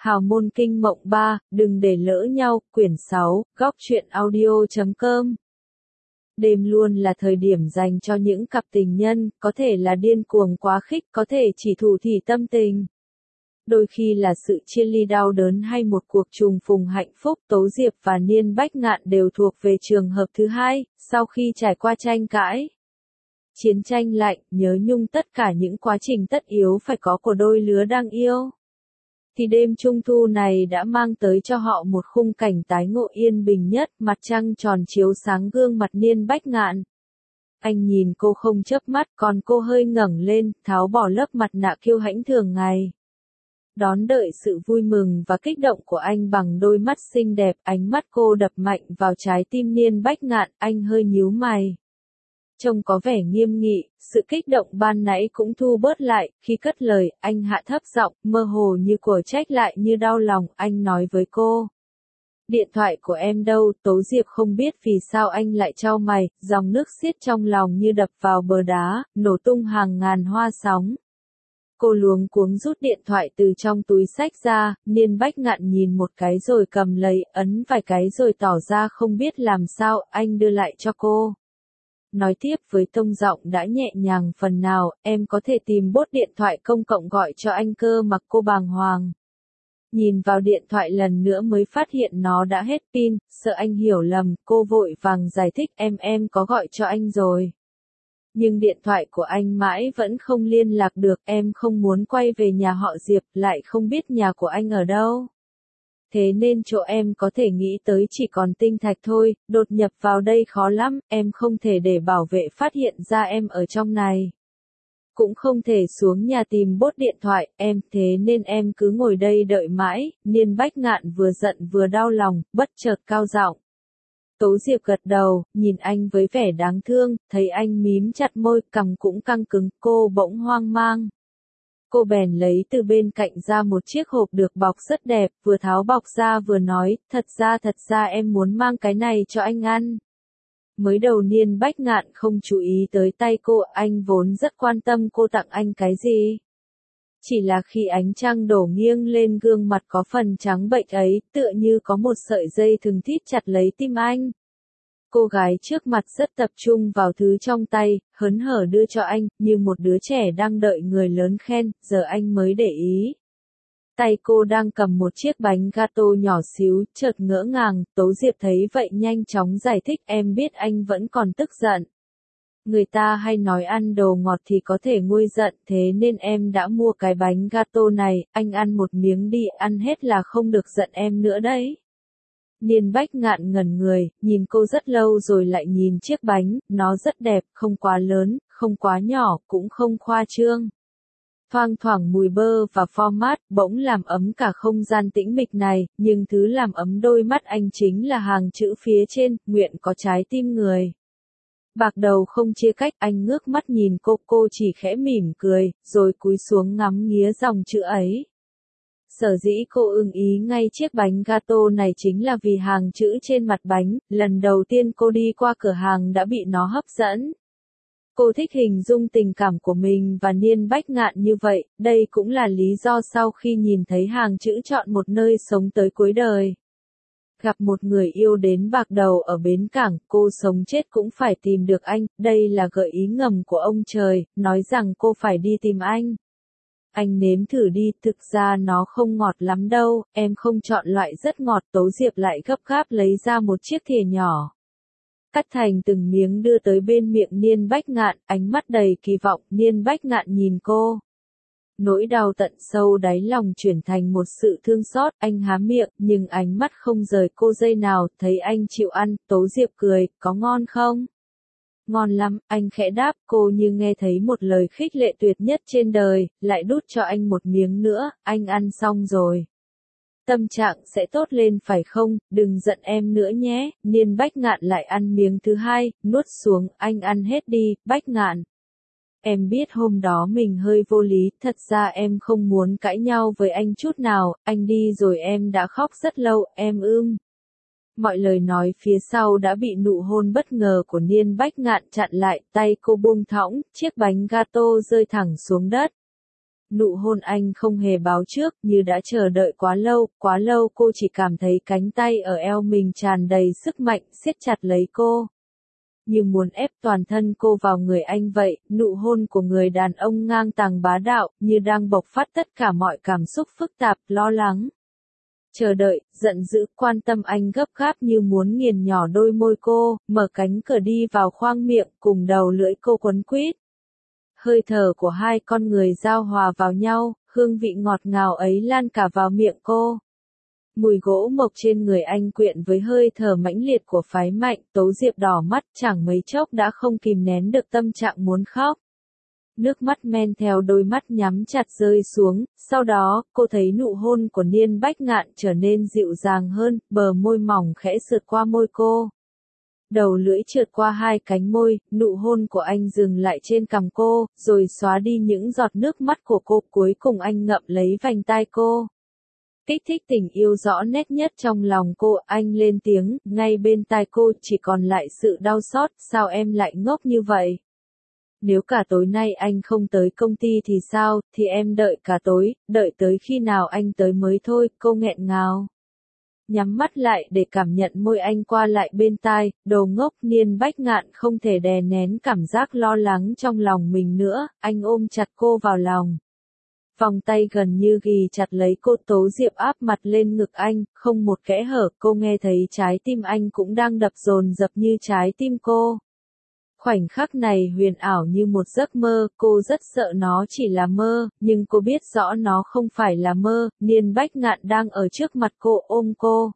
Hào môn kinh mộng 3, đừng để lỡ nhau, quyển 6, góc truyện audio.com. Đêm luôn là thời điểm dành cho những cặp tình nhân, có thể là điên cuồng quá khích, có thể chỉ thủ thỉ tâm tình. Đôi khi là sự chia ly đau đớn hay một cuộc trùng phùng hạnh phúc. Tố Diệp và Niên Bách Ngạn đều thuộc về trường hợp thứ hai, sau khi trải qua tranh cãi, chiến tranh lạnh, nhớ nhung tất cả những quá trình tất yếu phải có của đôi lứa đang yêu, thì đêm trung thu này đã mang tới cho họ một khung cảnh tái ngộ yên bình nhất. Mặt trăng tròn chiếu sáng gương mặt Niên Bách Ngạn. Anh nhìn cô không chớp mắt, còn cô hơi ngẩng lên, tháo bỏ lớp mặt nạ kiêu hãnh thường ngày, đón đợi sự vui mừng và kích động của anh bằng đôi mắt xinh đẹp. Ánh mắt cô đập mạnh vào trái tim Niên Bách Ngạn, anh hơi nhíu mày, trông có vẻ nghiêm nghị. Sự kích động ban nãy cũng thu bớt lại, khi cất lời, anh hạ thấp giọng, mơ hồ như của trách lại như đau lòng. Anh nói với cô, điện thoại của em đâu? Tố Diệp không biết vì sao anh lại chau mày, dòng nước xiết trong lòng như đập vào bờ đá, nổ tung hàng ngàn hoa sóng. Cô luống cuống rút điện thoại từ trong túi xách ra. Niên Bách Ngạn nhìn một cái rồi cầm lấy, ấn vài cái rồi tỏ ra không biết làm sao. Anh đưa lại cho cô, nói tiếp với tông giọng đã nhẹ nhàng phần nào, em có thể tìm bốt điện thoại công cộng gọi cho anh cơ. Mặc cô bàng hoàng, nhìn vào điện thoại lần nữa mới phát hiện nó đã hết pin. Sợ anh hiểu lầm, cô vội vàng giải thích, em có gọi cho anh rồi, nhưng điện thoại của anh mãi vẫn không liên lạc được. Em không muốn quay về nhà họ Diệp, lại không biết nhà của anh ở đâu, thế nên chỗ em có thể nghĩ tới chỉ còn Tinh Thạch thôi. Đột nhập vào đây khó lắm, em không thể để bảo vệ phát hiện ra em ở trong này, cũng không thể xuống nhà tìm bốt điện thoại em, thế nên em cứ ngồi đây đợi mãi. Niên Bách Ngạn vừa giận vừa đau lòng, bất chợt cao giọng. Tố Diệp gật đầu, nhìn anh với vẻ đáng thương, thấy anh mím chặt môi, cằm cũng căng cứng, cô bỗng hoang mang. Cô bèn lấy từ bên cạnh ra một chiếc hộp được bọc rất đẹp, vừa tháo bọc ra vừa nói, thật ra em muốn mang cái này cho anh ăn. Mới đầu Niên Bách Ngạn không chú ý tới tay cô, anh vốn rất quan tâm cô tặng anh cái gì. Chỉ là khi ánh trăng đổ nghiêng lên gương mặt có phần trắng bệch ấy, tựa như có một sợi dây thừng thít chặt lấy tim anh. Cô gái trước mặt rất tập trung vào thứ trong tay, hớn hở đưa cho anh, như một đứa trẻ đang đợi người lớn khen. Giờ anh mới để ý, tay cô đang cầm một chiếc bánh gato nhỏ xíu, chợt ngỡ ngàng. Tố Diệp thấy vậy nhanh chóng giải thích, em biết anh vẫn còn tức giận. Người ta hay nói ăn đồ ngọt thì có thể nguôi giận, thế nên em đã mua cái bánh gato này, anh ăn một miếng đi, ăn hết là không được giận em nữa đấy. Niên Bách Ngạn ngẩn người, nhìn cô rất lâu rồi lại nhìn chiếc bánh, nó rất đẹp, không quá lớn, không quá nhỏ, cũng không khoa trương. Thoang thoảng mùi bơ và format bỗng làm ấm cả không gian tĩnh mịch này, nhưng thứ làm ấm đôi mắt anh chính là hàng chữ phía trên, nguyện có trái tim người. Bạc đầu không chia cách. Anh ngước mắt nhìn cô chỉ khẽ mỉm cười, rồi cúi xuống ngắm nghía dòng chữ ấy. Sở dĩ cô ưng ý ngay chiếc bánh gato này chính là vì hàng chữ trên mặt bánh. Lần đầu tiên cô đi qua cửa hàng đã bị nó hấp dẫn. Cô thích hình dung tình cảm của mình và Niên Bách Ngạn như vậy. Đây cũng là lý do sau khi nhìn thấy hàng chữ chọn một nơi sống tới cuối đời, gặp một người yêu đến bạc đầu ở bến cảng, cô sống chết cũng phải tìm được anh. Đây là gợi ý ngầm của ông trời, nói rằng cô phải đi tìm anh. Anh nếm thử đi, thực ra nó không ngọt lắm đâu, em không chọn loại rất ngọt. Tố Diệp lại gấp gáp lấy ra một chiếc thìa nhỏ, cắt thành từng miếng đưa tới bên miệng Niên Bách Ngạn, ánh mắt đầy kỳ vọng. Niên Bách Ngạn nhìn cô, nỗi đau tận sâu đáy lòng chuyển thành một sự thương xót. Anh há miệng, nhưng ánh mắt không rời cô giây nào. Thấy anh chịu ăn, Tố Diệp cười, có ngon không? Ngon lắm, anh khẽ đáp. Cô như nghe thấy một lời khích lệ tuyệt nhất trên đời, lại đút cho anh một miếng nữa. Anh ăn xong rồi, tâm trạng sẽ tốt lên phải không? Đừng giận em nữa nhé. Niên Bách Ngạn lại ăn miếng thứ hai, nuốt xuống. Anh ăn hết đi, Bách Ngạn. Em biết hôm đó mình hơi vô lý, thật ra em không muốn cãi nhau với anh chút nào, anh đi rồi em đã khóc rất lâu, em Mọi lời nói phía sau đã bị nụ hôn bất ngờ của Niên Bách Ngạn chặn lại, tay cô buông thõng, chiếc bánh gato rơi thẳng xuống đất. Nụ hôn anh không hề báo trước, như đã chờ đợi quá lâu cô chỉ cảm thấy cánh tay ở eo mình tràn đầy sức mạnh, siết chặt lấy cô. Như muốn ép toàn thân cô vào người anh vậy, nụ hôn của người đàn ông ngang tàng bá đạo, như đang bộc phát tất cả mọi cảm xúc phức tạp, lo lắng. Chờ đợi, giận dữ, quan tâm anh gấp gáp như muốn nghiền nhỏ đôi môi cô, mở cánh cửa đi vào khoang miệng, cùng đầu lưỡi cô quấn quýt. Hơi thở của hai con người giao hòa vào nhau, hương vị ngọt ngào ấy lan cả vào miệng cô. Mùi gỗ mộc trên người anh quyện với hơi thở mãnh liệt của phái mạnh, Tố Diệp đỏ mắt chẳng mấy chốc đã không kìm nén được tâm trạng muốn khóc. Nước mắt men theo đôi mắt nhắm chặt rơi xuống, sau đó, cô thấy nụ hôn của Niên Bách Ngạn trở nên dịu dàng hơn, bờ môi mỏng khẽ sượt qua môi cô. Đầu lưỡi trượt qua hai cánh môi, nụ hôn của anh dừng lại trên cằm cô, rồi xóa đi những giọt nước mắt của cô, cuối cùng anh ngậm lấy vành tai cô. Kích thích tình yêu rõ nét nhất trong lòng cô, anh lên tiếng, ngay bên tai cô chỉ còn lại sự đau xót, sao em lại ngốc như vậy? Nếu cả tối nay anh không tới công ty thì sao, thì em đợi cả tối, đợi tới khi nào anh tới mới thôi, cô nghẹn ngào. Nhắm mắt lại để cảm nhận môi anh qua lại bên tai, đồ ngốc. Niên Bách Ngạn không thể đè nén cảm giác lo lắng trong lòng mình nữa, anh ôm chặt cô vào lòng. Vòng tay gần như ghì chặt lấy cô, Tố Diệp áp mặt lên ngực anh, không một kẽ hở, cô nghe thấy trái tim anh cũng đang đập dồn dập như trái tim cô. Khoảnh khắc này huyền ảo như một giấc mơ, cô rất sợ nó chỉ là mơ, nhưng cô biết rõ nó không phải là mơ. Niên Bách Ngạn đang ở trước mặt cô, ôm cô.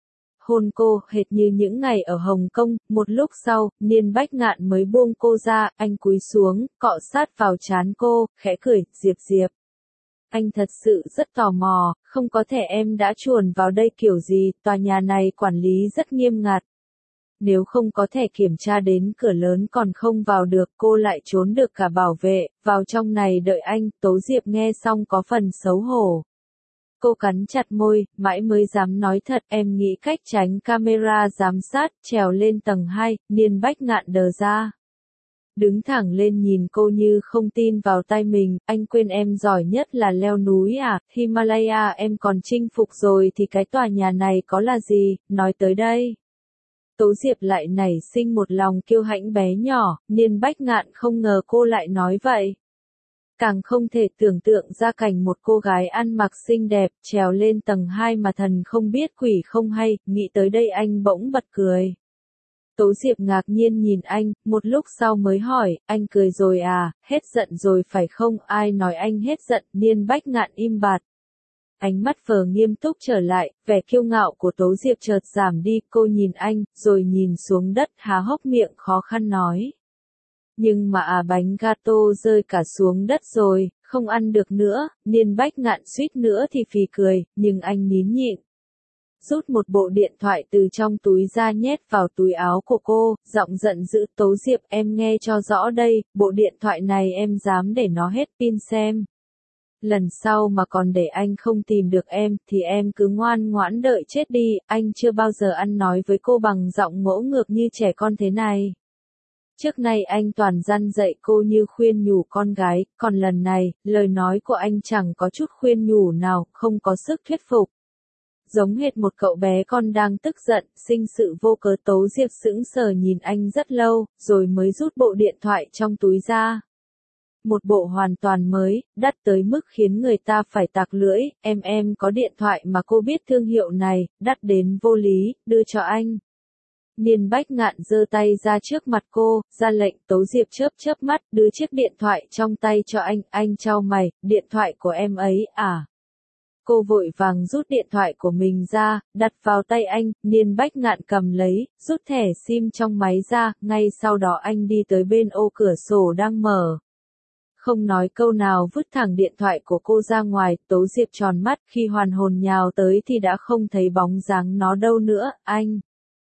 Hôn cô, hệt như những ngày ở Hồng Kông. Một lúc sau, Niên Bách Ngạn mới buông cô ra, anh cúi xuống, cọ sát vào trán cô, khẽ cười, Diệp Diệp. Anh thật sự rất tò mò, không có thể em đã chuồn vào đây kiểu gì, tòa nhà này quản lý rất nghiêm ngặt. Nếu không có thể kiểm tra đến cửa lớn còn không vào được, cô lại trốn được cả bảo vệ, vào trong này đợi anh. Tố Diệp nghe xong có phần xấu hổ. Cô cắn chặt môi, mãi mới dám nói thật, em nghĩ cách tránh camera giám sát, trèo lên tầng 2, Niên Bách Ngạn đờ ra. Đứng thẳng lên nhìn cô như không tin vào tay mình, anh quên em giỏi nhất là leo núi à, Himalaya em còn chinh phục rồi thì cái tòa nhà này có là gì, nói tới đây. Tố Diệp lại nảy sinh một lòng kiêu hãnh bé nhỏ, Niên Bách Ngạn không ngờ cô lại nói vậy. Càng không thể tưởng tượng ra cảnh một cô gái ăn mặc xinh đẹp, trèo lên tầng 2 mà thần không biết quỷ không hay, nghĩ tới đây anh bỗng bật cười. Tố Diệp ngạc nhiên nhìn anh, một lúc sau mới hỏi, anh cười rồi à, hết giận rồi phải không, ai nói anh hết giận, Niên Bách Ngạn im bặt. Ánh mắt phờ nghiêm túc trở lại, vẻ kiêu ngạo của Tố Diệp chợt giảm đi, cô nhìn anh, rồi nhìn xuống đất, há hốc miệng khó khăn nói. Nhưng mà bánh gato rơi cả xuống đất rồi, không ăn được nữa. Niên Bách Ngạn suýt nữa thì phì cười, nhưng anh nín nhịn. Rút một bộ điện thoại từ trong túi ra nhét vào túi áo của cô, giọng giận dữ, Tố Diệp em nghe cho rõ đây, bộ điện thoại này em dám để nó hết pin xem. Lần sau mà còn để anh không tìm được em, thì em cứ ngoan ngoãn đợi chết đi, anh chưa bao giờ ăn nói với cô bằng giọng ngỗ ngược như trẻ con thế này. Trước nay anh toàn răn dạy cô như khuyên nhủ con gái, còn lần này, lời nói của anh chẳng có chút khuyên nhủ nào, không có sức thuyết phục. Giống hệt một cậu bé con đang tức giận, sinh sự vô cớ. Tố Diệp sững sờ nhìn anh rất lâu, rồi mới rút bộ điện thoại trong túi ra. Một bộ hoàn toàn mới, đắt tới mức khiến người ta phải tạc lưỡi, em có điện thoại mà cô biết thương hiệu này, đắt đến vô lý, đưa cho anh. Niên Bách Ngạn giơ tay ra trước mặt cô, ra lệnh. Tố Diệp chớp mắt, đưa chiếc điện thoại trong tay cho anh chau mày, điện thoại của em ấy à? Cô vội vàng rút điện thoại của mình ra, đặt vào tay anh, Niên Bách Ngạn cầm lấy, rút thẻ SIM trong máy ra, ngay sau đó anh đi tới bên ô cửa sổ đang mở. Không nói câu nào vứt thẳng điện thoại của cô ra ngoài, Tố Diệp tròn mắt, khi hoàn hồn nhào tới thì đã không thấy bóng dáng nó đâu nữa, anh.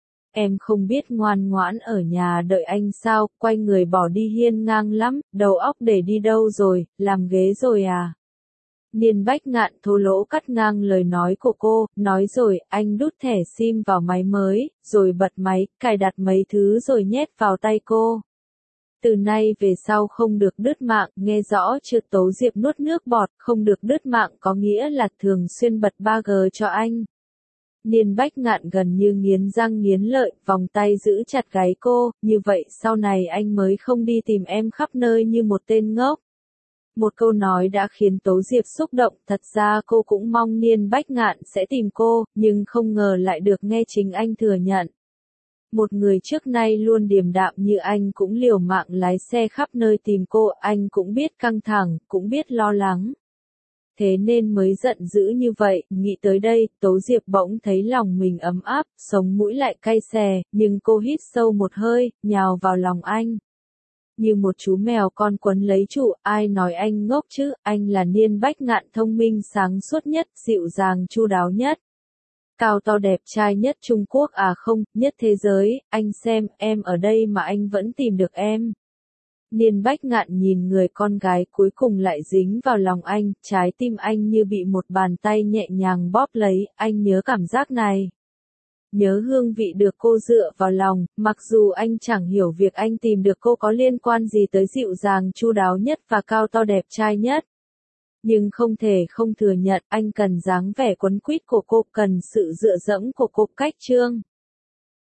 Em không biết ngoan ngoãn ở nhà đợi anh sao, quay người bỏ đi hiên ngang lắm, đầu óc để đi đâu rồi, làm ghế rồi à? Niên Bách Ngạn thô lỗ cắt ngang lời nói của cô, nói rồi, anh đút thẻ SIM vào máy mới, rồi bật máy, cài đặt mấy thứ rồi nhét vào tay cô. Từ nay về sau không được đứt mạng, nghe rõ chưa? Tố Diệp nuốt nước bọt, không được đứt mạng có nghĩa là thường xuyên bật 3G cho anh. Niên Bách Ngạn gần như nghiến răng nghiến lợi, vòng tay giữ chặt gáy cô, như vậy sau này anh mới không đi tìm em khắp nơi như một tên ngốc. Một câu nói đã khiến Tố Diệp xúc động, thật ra cô cũng mong Niên Bách Ngạn sẽ tìm cô, nhưng không ngờ lại được nghe chính anh thừa nhận. Một người trước nay luôn điềm đạm như anh cũng liều mạng lái xe khắp nơi tìm cô, anh cũng biết căng thẳng, cũng biết lo lắng. Thế nên mới giận dữ như vậy, nghĩ tới đây, Tố Diệp bỗng thấy lòng mình ấm áp, sống mũi lại cay xè, nhưng cô hít sâu một hơi, nhào vào lòng anh. Như một chú mèo con quấn lấy chủ, ai nói anh ngốc chứ, anh là Niên Bách Ngạn thông minh sáng suốt nhất, dịu dàng chu đáo nhất. Cao to đẹp trai nhất Trung Quốc à không, nhất thế giới, anh xem, em ở đây mà anh vẫn tìm được em. Niên Bách Ngạn nhìn người con gái cuối cùng lại dính vào lòng anh, trái tim anh như bị một bàn tay nhẹ nhàng bóp lấy, anh nhớ cảm giác này. Nhớ hương vị được cô dựa vào lòng, mặc dù anh chẳng hiểu việc anh tìm được cô có liên quan gì tới dịu dàng chu đáo nhất và cao to đẹp trai nhất. Nhưng không thể không thừa nhận anh cần dáng vẻ quấn quýt của cô, cần sự dựa dẫm của cô. Cách chương